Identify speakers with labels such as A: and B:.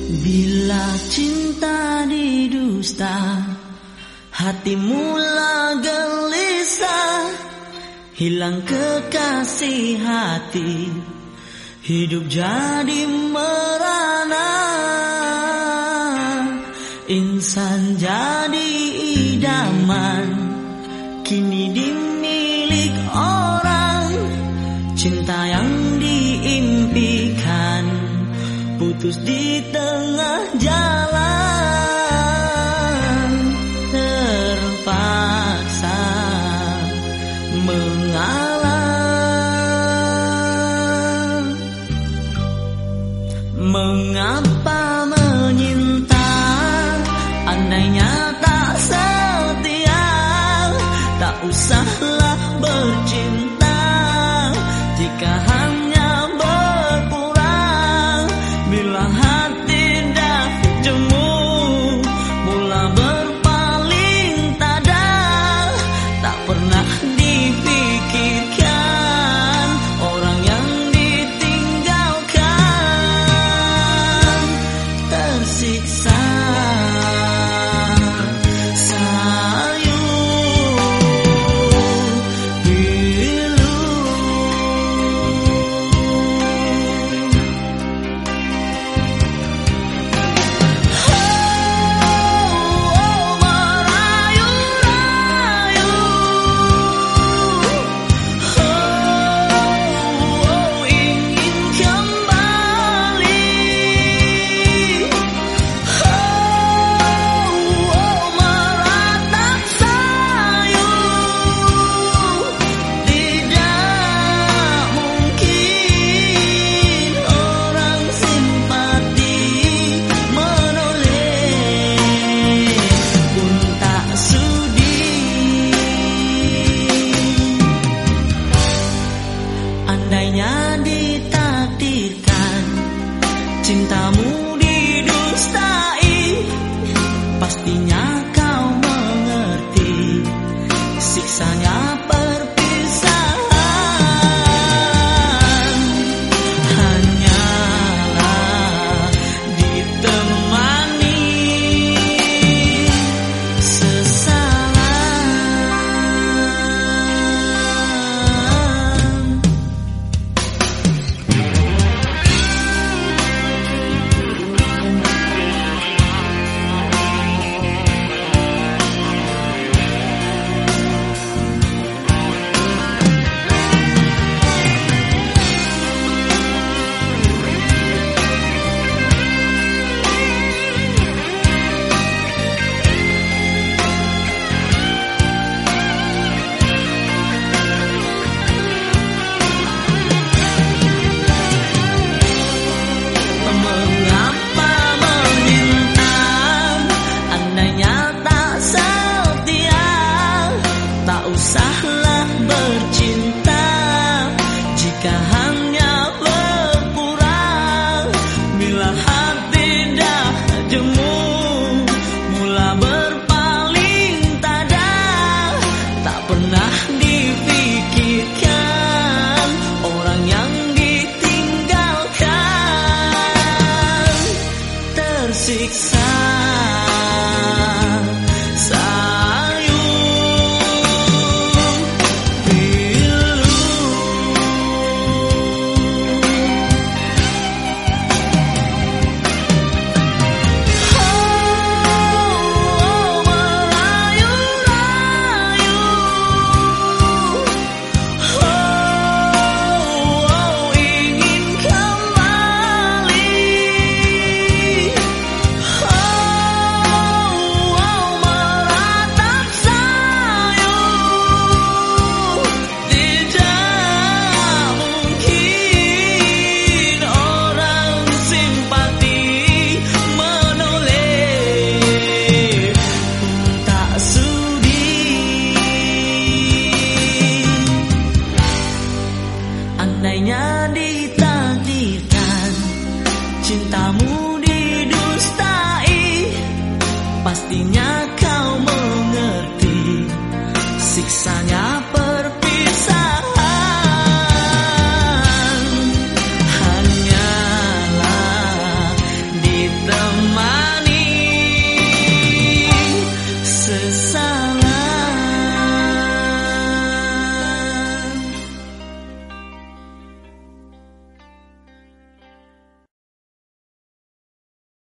A: Bila cinta didusta, hati mula gelisah, hilang kekasih hati, hidup jadi merana. Insan jadi idaman, kini dimilik orang. Cinta yang diimpikan putus di tengah jalan. Terpaksa mengalah. Mengapa menyinta, andainya tak setia. Tak usahlah bercinta jika hanya berpura. Bila hati dah jemu, mula berpaling tada. Tak pernah dipikirkan orang yang ditinggalkan. Tersiksa andainya ditakdirkan cintamu didustai, pastinya kau mengerti siksanya perpisahan. Hanyalah ditemani sesalan. Usahlah bercinta jika hanya berpura. Bila hati dah jemu, mula berpaling tada. Tak pernah dipikirkan orang yang ditinggalkan. Tersiksa andainya ditakdirkan cintamu didustai, pastinya kau mengerti siksanya